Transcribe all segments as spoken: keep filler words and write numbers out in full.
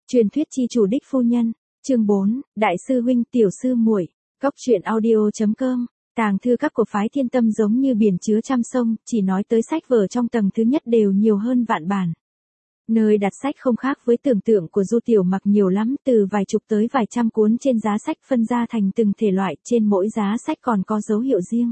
Truyền thuyết chi chủ đích phu nhân, chương bốn, đại sư huynh tiểu sư muội, góc truyện audio.com, tàng thư các của phái Thiên Tâm giống như biển chứa trăm sông, chỉ nói tới sách vở trong tầng thứ nhất đều nhiều hơn vạn bản. Nơi đặt sách không khác với tưởng tượng của Du Tiểu Mặc nhiều lắm, từ vài chục tới vài trăm cuốn trên giá sách phân ra thành từng thể loại, trên mỗi giá sách còn có dấu hiệu riêng.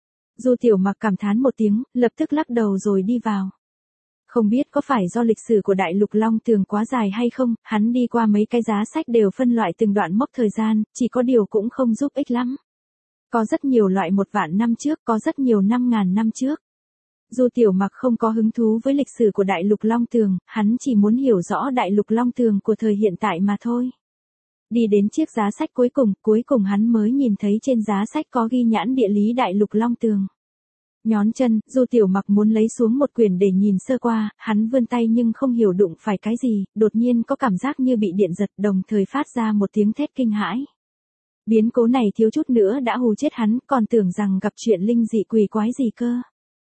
Du Tiểu Mặc cảm thán một tiếng, lập tức lắc đầu rồi đi vào. Không biết có phải do lịch sử của Đại Lục Long Tường quá dài hay không, hắn đi qua mấy cái giá sách đều phân loại từng đoạn mốc thời gian, chỉ có điều cũng không giúp ích lắm. Có rất nhiều loại một vạn năm trước, có rất nhiều năm ngàn năm trước. Du Tiểu Mặc không có hứng thú với lịch sử của Đại Lục Long Tường, hắn chỉ muốn hiểu rõ Đại Lục Long Tường của thời hiện tại mà thôi. Đi đến chiếc giá sách cuối cùng, cuối cùng hắn mới nhìn thấy trên giá sách có ghi nhãn địa lý Đại Lục Long Tường. Nhón chân, Du Tiểu Mặc muốn lấy xuống một quyển để nhìn sơ qua, hắn vươn tay nhưng không hiểu đụng phải cái gì, đột nhiên có cảm giác như bị điện giật, đồng thời phát ra một tiếng thét kinh hãi. Biến cố này thiếu chút nữa đã hù chết hắn, còn tưởng rằng gặp chuyện linh dị quỷ quái gì cơ.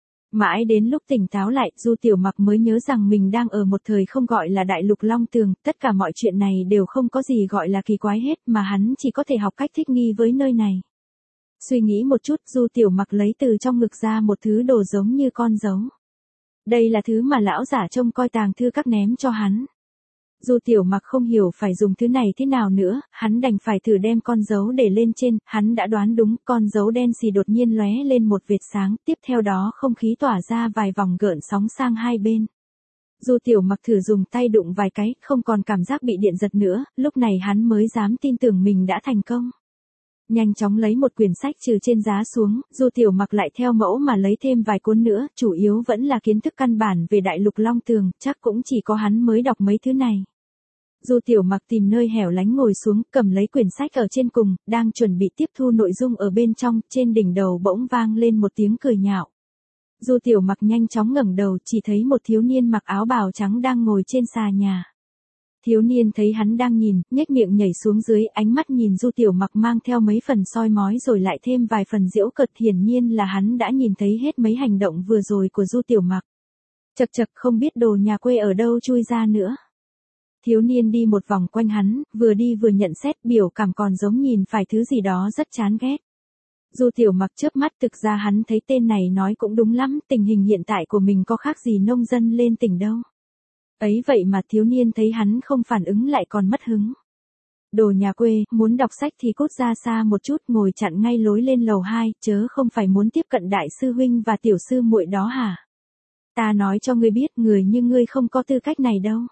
Mãi đến lúc tỉnh táo lại, Du Tiểu Mặc mới nhớ rằng mình đang ở một thời không gọi là Đại Lục Long Tường, tất cả mọi chuyện này đều không có gì gọi là kỳ quái hết, mà hắn chỉ có thể học cách thích nghi với nơi này. Suy nghĩ một chút, Du Tiểu Mặc lấy từ trong ngực ra một thứ đồ giống như con dấu. Đây là thứ mà lão giả trông coi tàng thư các ném cho hắn. Du Tiểu Mặc không hiểu phải dùng thứ này thế nào nữa, hắn đành phải thử đem con dấu để lên trên, hắn đã đoán đúng, con dấu đen xì đột nhiên lóe lên một vệt sáng, tiếp theo đó không khí tỏa ra vài vòng gợn sóng sang hai bên. Du Tiểu Mặc thử dùng tay đụng vài cái, không còn cảm giác bị điện giật nữa, lúc này hắn mới dám tin tưởng mình đã thành công. Nhanh chóng lấy một quyển sách trừ trên giá xuống, Du Tiểu Mặc lại theo mẫu mà lấy thêm vài cuốn nữa, chủ yếu vẫn là kiến thức căn bản về Đại Lục Long Tường, chắc cũng chỉ có hắn mới đọc mấy thứ này. Du Tiểu Mặc tìm nơi hẻo lánh ngồi xuống, cầm lấy quyển sách ở trên cùng, đang chuẩn bị tiếp thu nội dung ở bên trong, trên đỉnh đầu bỗng vang lên một tiếng cười nhạo. Du Tiểu Mặc nhanh chóng ngẩng đầu, chỉ thấy một thiếu niên mặc áo bào trắng đang ngồi trên xà nhà. Thiếu niên thấy hắn đang nhìn, nhếch miệng nhảy xuống dưới, ánh mắt nhìn Du Tiểu Mặc mang theo mấy phần soi mói rồi lại thêm vài phần giễu cợt, hiển nhiên là hắn đã nhìn thấy hết mấy hành động vừa rồi của Du Tiểu Mặc. Chậc chậc, không biết đồ nhà quê ở đâu chui ra nữa. Thiếu niên đi một vòng quanh hắn, vừa đi vừa nhận xét, biểu cảm còn giống nhìn phải thứ gì đó rất chán ghét. Du Tiểu Mặc chớp mắt, thực ra hắn thấy tên này nói cũng đúng lắm, tình hình hiện tại của mình có khác gì nông dân lên tỉnh đâu. Ấy vậy mà thiếu niên thấy hắn không phản ứng lại còn mất hứng. Đồ nhà quê, muốn đọc sách thì cút ra xa một chút, ngồi chặn ngay lối lên lầu hai, chớ không phải muốn tiếp cận đại sư huynh và tiểu sư muội đó hả? Ta nói cho ngươi biết, người như ngươi không có tư cách này đâu.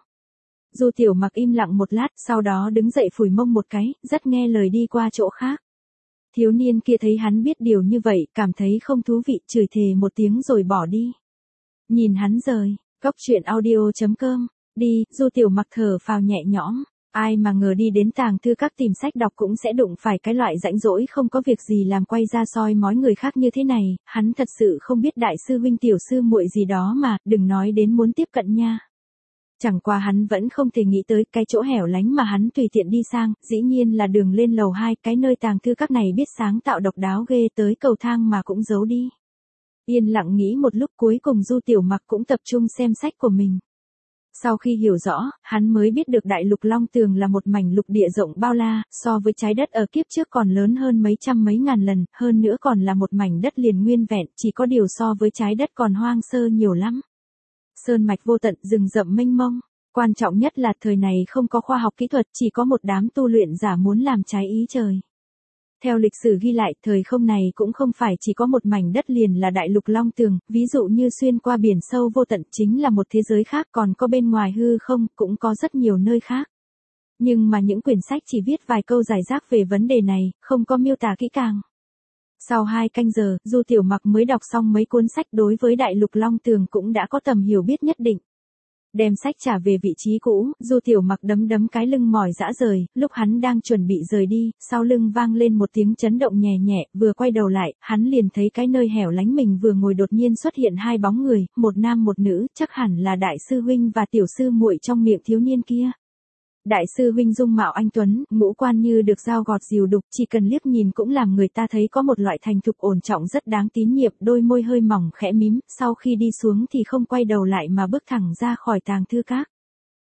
Du Tiểu Mặc im lặng một lát, sau đó đứng dậy phủi mông một cái, rất nghe lời đi qua chỗ khác. Thiếu niên kia thấy hắn biết điều như vậy, cảm thấy không thú vị, chửi thề một tiếng rồi bỏ đi. Nhìn hắn rời, góc truyện audio.com, đi, Du Tiểu Mặc thở phào nhẹ nhõm, ai mà ngờ đi đến tàng thư các tìm sách đọc cũng sẽ đụng phải cái loại rãnh rỗi không có việc gì làm quay ra soi mói người khác như thế này, hắn thật sự không biết đại sư huynh tiểu sư muội gì đó mà, đừng nói đến muốn tiếp cận nha. Chẳng qua hắn vẫn không thể nghĩ tới cái chỗ hẻo lánh mà hắn tùy tiện đi sang, dĩ nhiên là đường lên lầu hai, cái nơi tàng thư các này biết sáng tạo độc đáo ghê, tới cầu thang mà cũng giấu đi. Yên lặng nghĩ một lúc, cuối cùng Du Tiểu Mặc cũng tập trung xem sách của mình. Sau khi hiểu rõ, hắn mới biết được Đại Lục Long Tường là một mảnh lục địa rộng bao la, so với trái đất ở kiếp trước còn lớn hơn mấy trăm mấy ngàn lần, hơn nữa còn là một mảnh đất liền nguyên vẹn, chỉ có điều so với trái đất còn hoang sơ nhiều lắm. Sơn mạch vô tận, rừng rậm mênh mông, quan trọng nhất là thời này không có khoa học kỹ thuật, chỉ có một đám tu luyện giả muốn làm trái ý trời. Theo lịch sử ghi lại, thời không này cũng không phải chỉ có một mảnh đất liền là Đại Lục Long Tường, ví dụ như xuyên qua biển sâu vô tận chính là một thế giới khác, còn có bên ngoài hư không, cũng có rất nhiều nơi khác. Nhưng mà những quyển sách chỉ viết vài câu giải rác về vấn đề này, không có miêu tả kỹ càng. Sau hai canh giờ, Du Tiểu Mặc mới đọc xong mấy cuốn sách, đối với Đại Lục Long Tường cũng đã có tầm hiểu biết nhất định. Đem sách trả về vị trí cũ, Du Tiểu Mặc đấm đấm cái lưng mỏi rã rời, lúc hắn đang chuẩn bị rời đi, sau lưng vang lên một tiếng chấn động nhẹ nhẹ, vừa quay đầu lại, hắn liền thấy cái nơi hẻo lánh mình vừa ngồi đột nhiên xuất hiện hai bóng người, một nam một nữ, chắc hẳn là đại sư huynh và tiểu sư muội trong miệng thiếu niên kia. Đại sư huynh dung mạo anh tuấn, ngũ quan như được dao gọt dìu đục, chỉ cần liếc nhìn cũng làm người ta thấy có một loại thành thục ổn trọng rất đáng tín nhiệm, đôi môi hơi mỏng khẽ mím, sau khi đi xuống thì không quay đầu lại mà bước thẳng ra khỏi tàng thư các.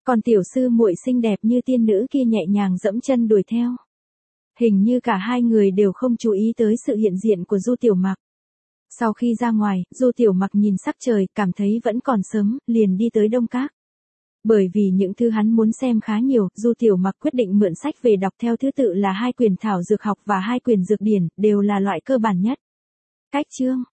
Còn tiểu sư muội xinh đẹp như tiên nữ kia nhẹ nhàng dẫm chân đuổi theo. Hình như cả hai người đều không chú ý tới sự hiện diện của Du Tiểu Mặc. Sau khi ra ngoài, Du Tiểu Mặc nhìn sắc trời, cảm thấy vẫn còn sớm, liền đi tới Đông Các. Bởi vì những thứ hắn muốn xem khá nhiều, Du Tiểu Mặc quyết định mượn sách về đọc theo thứ tự là hai quyển thảo dược học và hai quyển dược điển, đều là loại cơ bản nhất. Cách chương